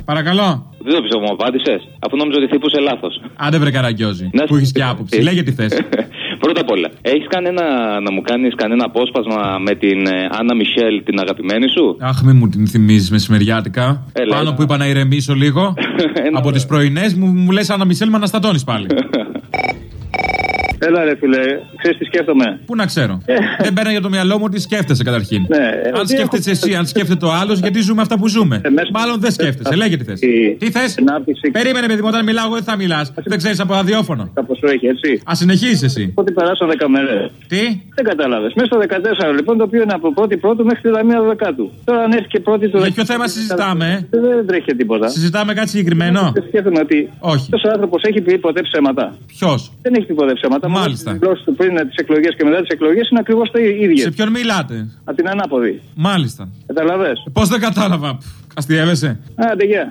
Παρακαλώ. Δεν το πιστεύω, μου απάντησες. Αφού νόμιζα ότι θύπωσε λάθος. Άντε βρε Καραγκιόζη. Που έχεις και άποψη. Λέγε τι θες. Πρώτα απ' όλα, έχεις να μου κάνεις κανένα απόσπασμα με την Άννα Μισελ, την αγαπημένη σου? Αχ, μη μου την θυμίζεις μεσημεριάτικα. Πάνω που είπα να ηρεμήσω λίγο. Από τις πρωινές μου λες Άννα Μισελ, με αναστατώνεις πάλι. Έλα ρε φίλε, ξέρεις τι σκέφτομαι. Πού να ξέρω. Δεν παίρνει για το μυαλό μου τι σκέφτεσαι καταρχήν. Ναι, αν σκέφτεσαι εσύ, αν σκέφτεται ο άλλος, γιατί ζούμε αυτά που ζούμε. Μάλλον δεν σκέφτεσαι. Λέγε τι θες. Τι θες. Περίμενε, παιδί μου, όταν μιλάω, εγώ δεν θα μιλάς. Δεν ξέρεις από ραδιόφωνο. Τα ποσό έχει, έτσι. Α συνεχίσεις εσύ. Ότι περάσαν 10 μέρες. Τι. Δεν κατάλαβες. Μέσα στο 14 λοιπόν, το οποίο είναι από 1η Πρώτου μέχρι 31 Δεκάτου. Τώρα αν έρθει και 1η του. Για ποιο θέμα συζητάμε. Δεν τρέχει τίποτα. Συζητάμε κάτι συγκεκριμένο. Σκέφτομαι ότι. Όχι. Αυτός ο άνθρωπος έχει πει ποτέ ψέματα. Ποιος. Δεν έχει πει ποτέ ψέματα. Μάλιστα. Οι γλώσσες του πριν τις εκλογές και μετά τις εκλογές είναι ακριβώς τα ίδια. Σε ποιον μιλάτε. Από την ανάποδη. Μάλιστα. Καταλαβες. Πώς δεν κατάλαβα. Αστιεύεσαι. Άντε, γεια.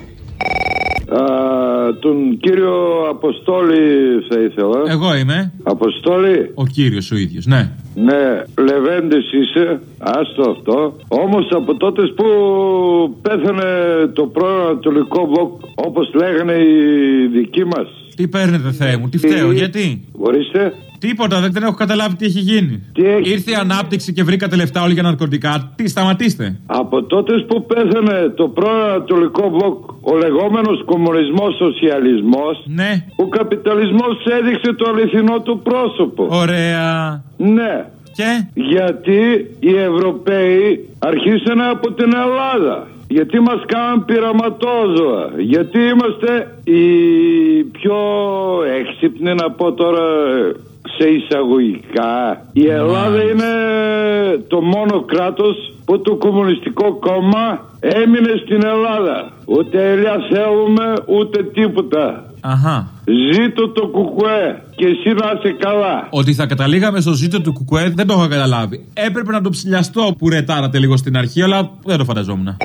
Τον κύριο Αποστόλη θα ήθελα. Εγώ είμαι. Αποστόλη. Ο κύριος ο ίδιος, ναι. Ναι, Λεβέντης είσαι. Άστο αυτό. Όμως από τότε που πέθανε το πρώην Ανατολικό Μπλοκ, όπως λέγανε οι δικοί μας. Τι παίρνετε, Θεέ μου, τι φταίω, γιατί. Ορίστε. Τίποτα, δεν έχω καταλάβει τι έχει γίνει. Ήρθε η ανάπτυξη και βρήκατε λεφτά όλοι για ναρκωτικά. Τι, σταματήστε. Από τότε που πέθανε το πρώην Ανατολικό Μπλοκ, ο λεγόμενος κομμουνισμός, σοσιαλισμός, ναι. Ο καπιταλισμός έδειξε το αληθινό του πρόσωπο. Ωραία. Ναι. Και γιατί οι Ευρωπαίοι αρχίσανε από την Ελλάδα. Γιατί μας κάνουν πειραματόζωα. Γιατί είμαστε οι πιο έξυπνοι, να πω τώρα σε εισαγωγικά. Η Ελλάδα είναι το μόνο κράτος που το Κομμουνιστικό Κόμμα έμεινε στην Ελλάδα. Ούτε ελιά θέλουμε ούτε τίποτα. Αχα. Ζήτω το Κουκουέ και εσύ να είσαι καλά. Ότι θα καταλήγαμε στο ζήτω του Κουκουέ δεν το έχω καταλάβει. Έπρεπε να το ψηλιαστώ που ρετάρατε λίγο στην αρχή, αλλά δεν το φανταζόμουν.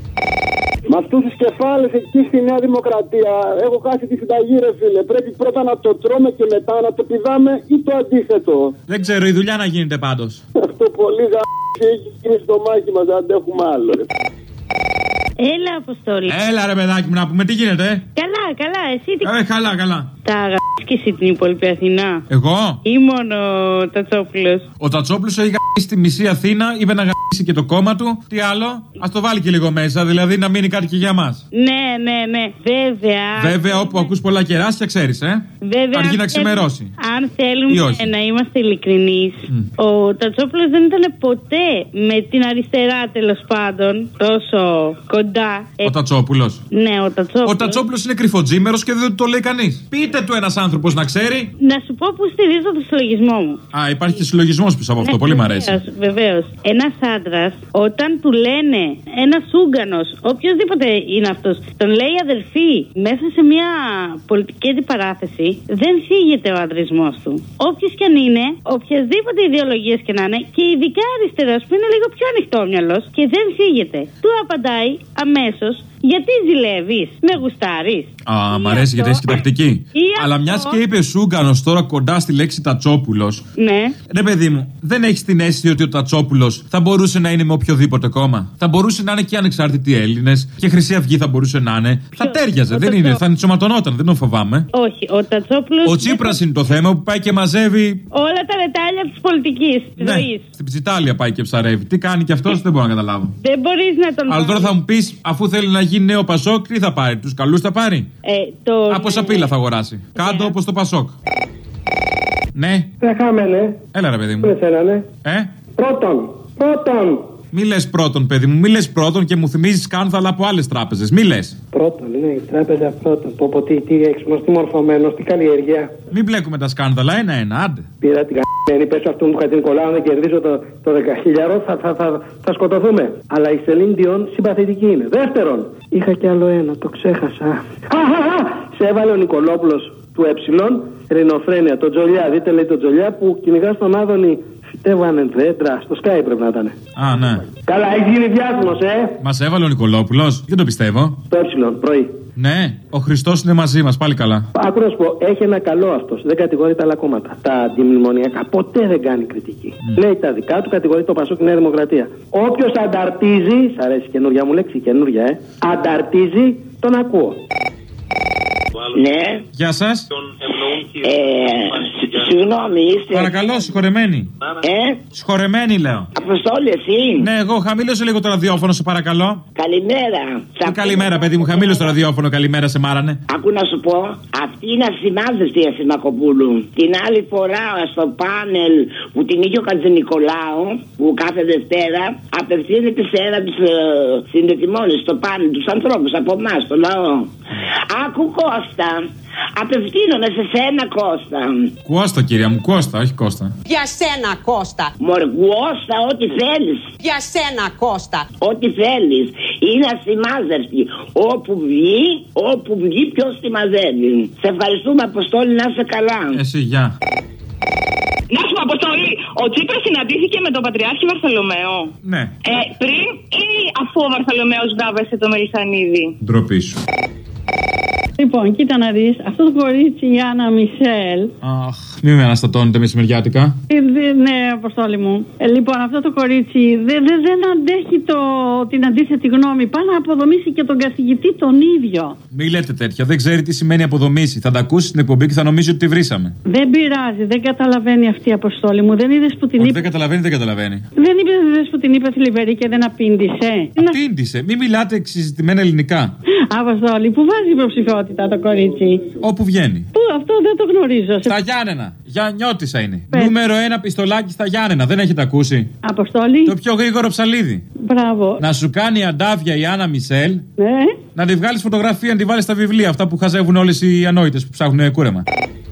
Με αυτούς τους κεφάλες εκεί στη Νέα Δημοκρατία έχω χάσει τη συνταγή, ρε φίλε. Πρέπει πρώτα να το τρώμε και μετά να το πηδάμε ή το αντίθετο. Δεν ξέρω, η δουλειά να γίνεται πάντως. Αυτό πολύ έχει γίνει στο μάχη μας, δεν αντέχουμε άλλο, ρε. Έλα, Αποστόλη. Έλα, ρε παιδάκι μου, να πούμε τι γίνεται. Καλά, καλά, εσύ τι. Καλά. Τα και εσύ την υπόλοιπη Αθηνά. Εγώ. Ή μόνο ο Τατσόπουλος. Ο Τατσόπουλος έχει γαμίσει στη μισή Αθήνα, είπε να γαμίσει και το κόμμα του. Τι άλλο. Ας το βάλει και λίγο μέσα, δηλαδή να μείνει κάτι και για μας. Ναι. Βέβαια, όπου ακούς πολλά κεράσια, ξέρεις, Βέβαια, αργεί να ξημερώσει. Αν θέλουμε να είμαστε ειλικρινείς, ο Τατσόπουλος δεν ήταν ποτέ με την αριστερά, τέλος πάντων, τόσο κοντά. Ο Τατσόπουλος. Ναι, ο Τατσόπουλος. Ο Τατσόπουλος είναι κρυφοτζήμερος και δεν το λέει κανείς. Πείτε του ένας άνθρωπος να ξέρει. Να σου πω που στηρίζω το συλλογισμό μου. Α, υπάρχει και συλλογισμός πίσω από αυτό. Πολύ μ' αρέσει. Βεβαίως. Ένας άντρας, όταν του λένε ένας Ούγγανος, οποιοδήποτε είναι αυτός, τον λέει αδελφή μέσα σε μια πολιτική αντιπαράθεση, δεν θίγεται ο ανδρισμός του. Όποιος και αν είναι, οποιασδήποτε ιδεολογίες και να είναι, και ειδικά αριστερός που είναι λίγο πιο ανοιχτόμυαλος και δεν θίγεται, του απαντάει αμέσως. Γιατί ζηλεύεις, με γουστάρεις. Α, μ' αρέσει γιατί έχει τακτική. Αλλά μιας και είπε Ούγγανος τώρα κοντά στη λέξη Τατσόπουλος. Ναι. Ρε παιδί μου, δεν έχεις την αίσθηση ότι ο Τατσόπουλος θα μπορούσε να είναι με οποιοδήποτε κόμμα. Θα μπορούσε να είναι και ανεξάρτητοι Έλληνες και Χρυσή Αυγή θα μπορούσε να είναι. Θα τέριαζε, δεν είναι, θα ενσωματωνόταν, δεν τον φοβάμαι. Όχι, ο Τατσόπουλος. Ο Τσίπρας είναι το θέμα που πάει και μαζεύει όλα τα ρετάλια της πολιτικής, της ζωής. Στην Ψιτάλια πάει και ψαρεύει. Τι κάνει και αυτός δεν μπορώ να καταλάβω. Δεν μπορείς να τον. Αλλά τώρα θα μου πεις, αφού θέλει να γίνει νέο Πασόκ, τι θα πάρει, τους καλούς θα πάρει. Από σαπίλα θα αγοράσει. Κάτω όπως το Πασόκ. Ναι. Δεν χάμενε. Έλα ρε παιδί μου. Πρώτον. Μη λες πρώτον, παιδί μου, μη λες πρώτον και μου θυμίζεις σκάνδαλα από άλλες τράπεζες. Μη λες. Πρώτον, ναι, η τράπεζα πρώτον. Πω, τι έξυπνος, τι μορφωμένος, τι καλλιέργεια. Μην μπλέκουμε τα σκάνδαλα, ένα-ένα, άντε. Πήρα την κ***η, πέσω αυτόν που είχα την κολλάω να κερδίσω το 10.000, θα σκοτωθούμε. Αλλά η Σελίν Διόν συμπαθητική είναι. Δεύτερον, είχα κι άλλο ένα, το ξέχασα. Σε έβαλε ο Νικολόπουλος του Ρινοφρένεια, τον Τζολιά. Δείτε λέει τον Τζολιά που κυνηγά στον Άδωνη Έβανε δέντρα, στο Sky πρέπει να ήταν. Α, ναι. Καλά, έχει γίνει διάσημος, Μας έβαλε ο Νικολόπουλος, δεν το πιστεύω. Το πρωί. Ναι, ο Χριστός είναι μαζί μας, πάλι καλά. Άκου να σου πω, έχει ένα καλό αυτός. Δεν κατηγορεί τα άλλα κόμματα. Τα αντιμνημονιακά ποτέ δεν κάνει κριτική. Λέει τα δικά του, κατηγορεί το Πασόκ και Νέα Δημοκρατία. Όποιος ανταρτίζει, σ' αρέσει καινούργια μου λέξη, καινούργια, ανταρτίζει, τον ακούω. Ναι. Γεια σας. Συγγνώμη, είστε. Παρακαλώ, συγχωρεμένη. Συγχωρεμένη, λέω. Αποστόλη, εσύ. Ναι, εγώ χαμήλωσε λίγο το ραδιόφωνο, σε παρακαλώ. Καλημέρα. Καλημέρα, παιδί μου, χαμήλωσε το ραδιόφωνο, καλημέρα, σε μάρανε. Άκου να σου πω, αυτή είναι ασημάδεστη η Ασημακοπούλου. Την άλλη φορά στο πάνελ που την είχε ο Χατζηνικολάου, που κάθε Δευτέρα απευθύνεται σε ένα του συνδετημόνε στο πάνελ, του ανθρώπου από εμά, το λαό. Άκου Κώστα. Απευθύνομαι σε σένα, Κώστα. Κώστα, κυρία μου, Κώστα, όχι Κώστα. Για σένα, Κώστα. Μωρέ, Κώστα, ό,τι θέλεις. Για σένα, Κώστα. Ό,τι θέλεις. Είναι ασημάζευτη. Όπου βγει, ποιος τη μαζεύει. Σε ευχαριστούμε, Αποστόλη, να είσαι καλά. Εσύ, γεια. Να σου πω, Αποστόλη, ο Τσίπρας συναντήθηκε με τον Πατριάρχη Βαρθολομαίο. Ναι. Πριν ή αφού ο Βαρθολομαίος δάβεσε το Μελισσανίδη. Ντροπή σου. Λοιπόν, κοίτα να δεις, αυτό το κορίτσι η Άννα Μισελ. Αχ, μη με αναστατώνετε μεσημεριάτικα. Ναι, Αποστόλη μου. Λοιπόν, αυτό το κορίτσι δεν αντέχει την αντίθετη γνώμη. Πάει να αποδομήσει και τον καθηγητή τον ίδιο. Μη λέτε τέτοια, δεν ξέρει τι σημαίνει αποδομήσει. Θα τα ακούσει στην εκπομπή και θα νομίζει ότι τη βρήσαμε. Δεν πειράζει, δεν καταλαβαίνει αυτή η Αποστόλη μου. Δεν είδες που την είπε. Δεν καταλαβαίνει, δεν καταλαβαίνει. Δεν είδες που την είπε θλιβερή και δεν απήντησε. Απήντησε, μη μιλάτε εξειζητημένα ελληνικά. Αποστόλη, που βάζει υποψηφιότητα το κορίτσι. Όπου βγαίνει. Πού, αυτό δεν το γνωρίζω. Στα Γιάννενα. Γιαννιώτισσα είναι. Νούμερο 1 πιστολάκι στα Γιάννενα. Δεν έχετε ακούσει. Αποστόλη. Το πιο γρήγορο ψαλίδι. Μπράβο. Να σου κάνει αντάβια η Άννα Μισελ. Ναι. Να τη βγάλει φωτογραφία, να τη βάλει στα βιβλία. Αυτά που χαζεύουν όλες οι ανόητες που ψάχνουν κούρεμα.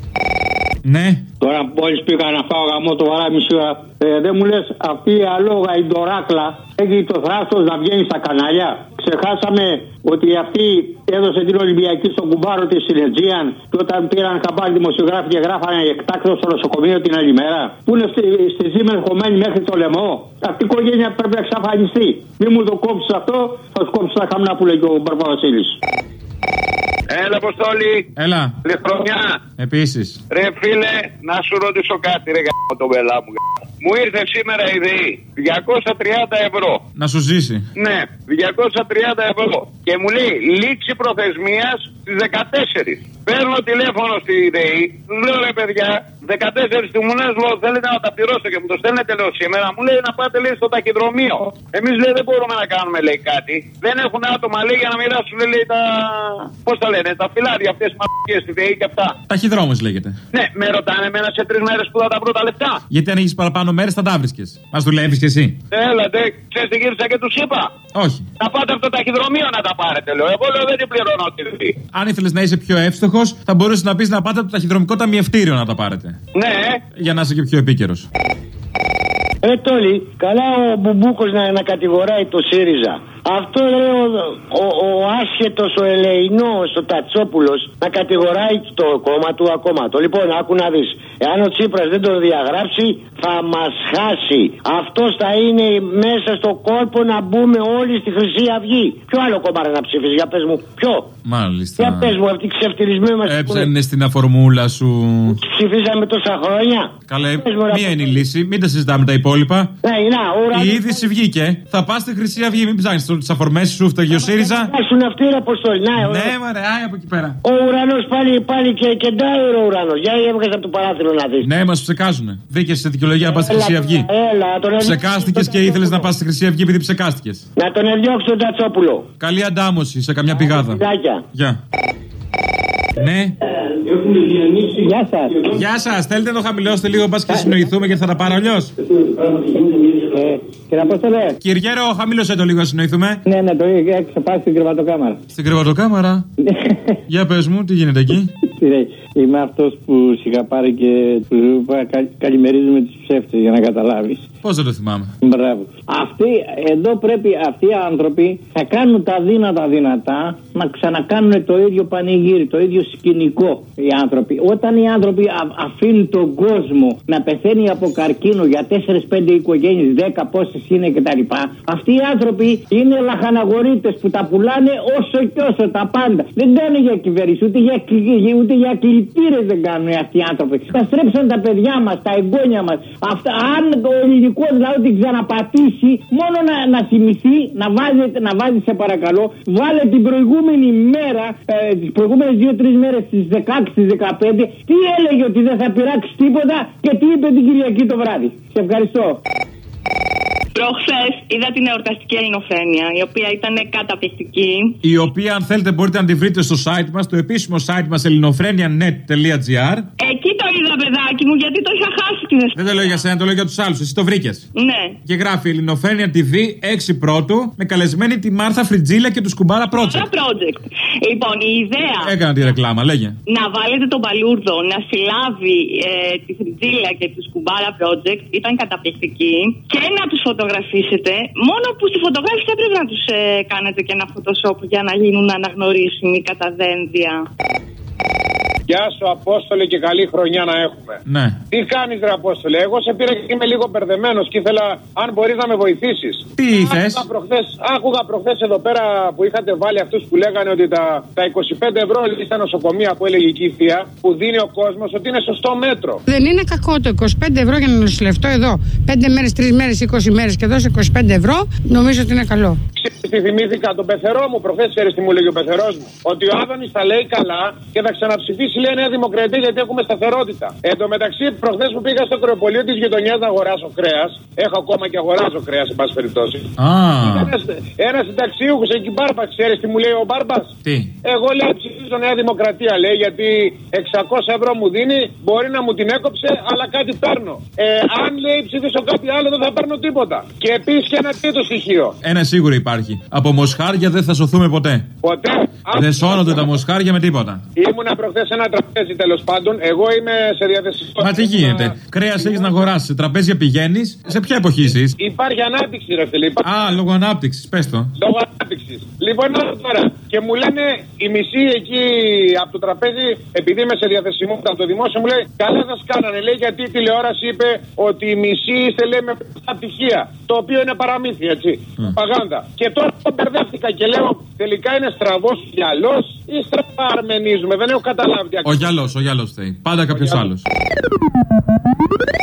Ναι. Τώρα μόλις πήγα να φάω γαμό το βαρά μισή ώρα, δεν μου λες αυτή η αλόγα, η ντοράκλα, έχει το θράστος να βγαίνει στα κανάλια. Ξεχάσαμε ότι αυτή έδωσε την Ολυμπιακή στον κουμπάρο της Συνετζίαν και όταν πήραν χαμπάρι δημοσιογράφοι και γράφανε εκτάκτο στο νοσοκομείο την άλλη μέρα. Που είναι στη Ζήμεν χωμένη μέχρι το λαιμό. Αυτή η οικογένεια πρέπει να εξαφανιστεί. Μη μου το κόψεις αυτό, θα σου κόψεις τα χαμνά που λέει και ο Μπαρμπαβασίλης. Έλα, Αποστόλη. Έλα. Λιχρονιά. Επίσης. Ρε φίλε, να σου ρωτήσω κάτι, ρε γάμο το μπελά μου. Μου ήρθε σήμερα η ΔΕΗ 230 ευρώ. Να σου ζήσει. Ναι, 230 ευρώ. Και μου λέει λήξη προθεσμίας στις 14. Παίρνω τηλέφωνο στη ΔΕΗ, τους λέω ρε παιδιά, 14 τιμουνές λέω θέλετε να τα πληρώσω και μου το στέλνετε λέω σήμερα. Μου λέει να πάτε λέει στο ταχυδρομείο. Εμείς λέει δεν μπορούμε να κάνουμε λέει κάτι. Δεν έχουν άτομα λέει για να μοιράσουν λέει τα. Πώς τα λένε, τα φυλάδια αυτές τις μαλακίες στη ΔΕΗ και αυτά. Ταχυδρόμος λέγεται. Ναι, με ρωτάνε εμένα σε 3 μέρες που θα τα βρω τα λεφτά. Γιατί αν έχεις παραπάνω μέρες θα τα βρίσκες. Μας δουλεύεις κι εσύ. Έλατε, ξέρεις τι γύρισα και τους είπα. Όχι. Να πάτε από το ταχυδρομείο να τα πάρετε, λέω. Εγώ λέω δεν την πληρώνω τη ΔΕΗ. Αν ήθελες να είσαι πιο εύστοχος, θα μπορούσες να πεις να πάτε από το ταχυδρομικό ταμιευτήριο να τα πάρετε. Ναι. Για να είσαι και πιο επίκαιρος. Τόλι, καλά ο Μπουμπούκος να κατηγοράει το ΣΥΡΙΖΑ. Αυτό λέει ο άσχετος, ο ελεηνός, ο Τατσόπουλος να κατηγοράει το κόμμα του ακόμματο. Λοιπόν, άκου να δεις. Εάν ο Τσίπρας δεν το διαγράψει, θα μας χάσει. Αυτός θα είναι μέσα στο κόλπο να μπούμε όλοι στη Χρυσή Αυγή. Ποιο άλλο κόμμα να ψηφίσει, για πες μου, ποιο. Μάλιστα. Για πες μου, αυτή η ξεφτυλισμένη μας. Έψανε στην αφορμούλα σου. Ψηφίσαμε τόσα χρόνια. Καλέ, μία είναι η λύση, μην τα συζητάμε τα υπόλοιπα. Ναι, η είδηση βγήκε. Θα πας στη Χρυσή Αυγή, μην ψάχνεις τις αφορμές σου, φτωγείο ΣΥΡΙΖΑ. Άσουν αυτή η αποστολή. Ναι, μωρέ, άι από εκεί πέρα. Ο ουρανός πάλι και κεντάει ο ουρανός. Για έβγαζε από το παράθυρο να δεις. Ναι, μας ψεκάζουνε. Βρήκες σε δικαιολογία να πας στη Χρυσή Αυγή. Ψεκάστηκες και ήθελες να πας στη Χρυσή Αυγή επειδή ψεκάστηκες. Να τον εδιώξει τον Τατσόπουλο. Καλή αντάμωση σε καμιά πηγάδα. Γεια. Ναι. Γεια σας. Γεια σας. Θέλετε να το χαμηλώσετε λίγο, μπας και συνοηθούμε και θα τα πάρω αλλιώς. Κύριε Απόστολε. Κυριέρο, χαμήλωσέ το λίγο να συνοηθούμε. Ναι, το έξω πάει στην κρεβατοκάμαρα. Στην κρεβατοκάμαρα. Για πες μου, τι γίνεται εκεί. Είμαι αυτός που σιγά πάρει και του καλημερίζουμε τους ψεύτες, για να καταλάβεις. Πώς δεν το θυμάμαι. Μπράβο. Αυτοί οι άνθρωποι θα κάνουν τα δύνατα δυνατά να ξανακάνουν το ίδιο πανηγύρι, το ίδιο σκηνικό οι άνθρωποι. Όταν οι άνθρωποι αφήνουν τον κόσμο να πεθαίνει από καρκίνο για 4-5 οικογένειες, 10 πόσες είναι κτλ. Αυτοί οι άνθρωποι είναι λαχαναγορίτες που τα πουλάνε όσο και όσο τα πάντα. Δεν κάνουν για κυβέρνηση, ούτε για κλητήρες δεν κάνουν αυτοί οι άνθρωποι. Θα στρέψουν τα παιδιά μας, τα εγγόνια μας. Αν το ελληνικό λαό την ξαναπατήσει, μόνο να θυμηθεί, να βάζει σε παρακαλώ, βάλε την προηγούμενη μέρα, τις προηγούμενες 2-3 μέρες, στις 16, στις 15, τι έλεγε ότι δεν θα πειράξει τίποτα και τι είπε την Κυριακή το βράδυ. Σε ευχαριστώ. Προχθές είδα την εορταστική Ελληνοφρένεια, η οποία ήταν καταπληκτική. Η οποία, αν θέλετε, μπορείτε να τη βρείτε στο site μας, το επίσημο site μας ελληνοφρένια.net.gr. Εκεί το είδα, παιδάκι μου, γιατί το είχα χάσει την Δεν το λέω για σένα, το λέω για τους άλλους. Εσύ το βρήκες. Ναι. Και γράφει Ελληνοφρένια TV 6 Πρώτου με καλεσμένη τη Μάρθα Φριτζίλα και του Σκουμπάρα Project. Λοιπόν, η ιδέα. Έκανα τη ρεκλάμα, λέγε. Να βάλετε τον Παλούρδο να συλλάβει τη Φριτζίλα και του Σκουμπάρα Project ήταν καταπληκτική και να τους φωτογραφίσετε. Μόνο που στη φωτογράφηση θα πρέπει να τους κάνετε και ένα Photoshop για να γίνουν αναγνωρίσιμοι κατά δένδια. Γεια σου, Απόστολε, και καλή χρονιά να έχουμε. Ναι. Τι κάνεις, ρε Απόστολε? Εγώ σε πήρα και είμαι λίγο μπερδεμένος και ήθελα, αν μπορείς, να με βοηθήσεις. Τι θες? Άκουγα προχθές εδώ πέρα που είχατε βάλει αυτούς που λέγανε ότι τα 25 ευρώ στα νοσοκομεία που έλεγε εκεί η θεία, που δίνει ο κόσμος, ότι είναι σωστό μέτρο. Δεν είναι κακό το 25 ευρώ για να νοσηλευτώ εδώ 5 μέρες, 3 μέρες, 20 μέρες και δώσω 25 ευρώ, νομίζω ότι είναι καλό. Τι θυμήθηκα τον πεθερό μου προχθές, ξέρεις τι μου λέγει ο πεθερός μου? Ότι ο Άδωνης τα λέει καλά και θα ξαναψηφίσει, λέει, Νέα Δημοκρατία, γιατί έχουμε σταθερότητα. Εν τω μεταξύ, προχθές που πήγα στο κρεοπολείο της γειτονιάς να αγοράσω κρέας, έχω ακόμα και αγοράζω κρέας, εν πάση περιπτώσει. Ένας συνταξίουχος εκεί, Μπάρμπα, ξέρεις τι μου λέει ο Μπάρμπας? Τι? Εγώ, λέει, ψηφίζω Νέα Δημοκρατία, λέει, γιατί 600 ευρώ μου δίνει, μπορεί να μου την έκοψε, αλλά κάτι παίρνω. Αν, λέει, ψηφίσω κάτι άλλο, δεν θα παίρνω τίποτα. Και επίσης και ένα τρίτο στοιχείο. Ένα σίγουρο υπάρχει. Από μοσχάρια δεν θα σωθούμε ποτέ. Ποτέ. Δεν σώνονται τα μοσχάρια με τίποτα. Ήμουνα προχθές σε ένα τραπέζι, τέλος πάντων. Εγώ είμαι σε διαθεσιμότητα. Μα τι γίνεται? Κρέας έχεις να αγοράσεις. Σε τραπέζια πηγαίνεις. Σε ποια εποχή εσείς? Υπάρχει ανάπτυξη, ρε φίλε. Λόγω ανάπτυξης, πες το. Λόγω ανάπτυξης. Λοιπόν, τώρα. Και μου λένε η μισή εκεί από το τραπέζι, επειδή είμαι σε διαθεσιμότητα από το δημόσιο, μου λέει καλά σας κάνανε. Λέει, γιατί η τηλεόραση είπε ότι η μισή είστε, λέει, με αυτά πτυχία. Το οποίο είναι παραμύθι, έτσι. Παγάνδα. Και τώρα μπερδεύτηκα και λέω τελικά είναι στραβός γυαλός ή στραβά αρμενίζουμε. Δεν έχω καταλάβει. Ο γυαλός θέλει. Πάντα κάποιος άλλος.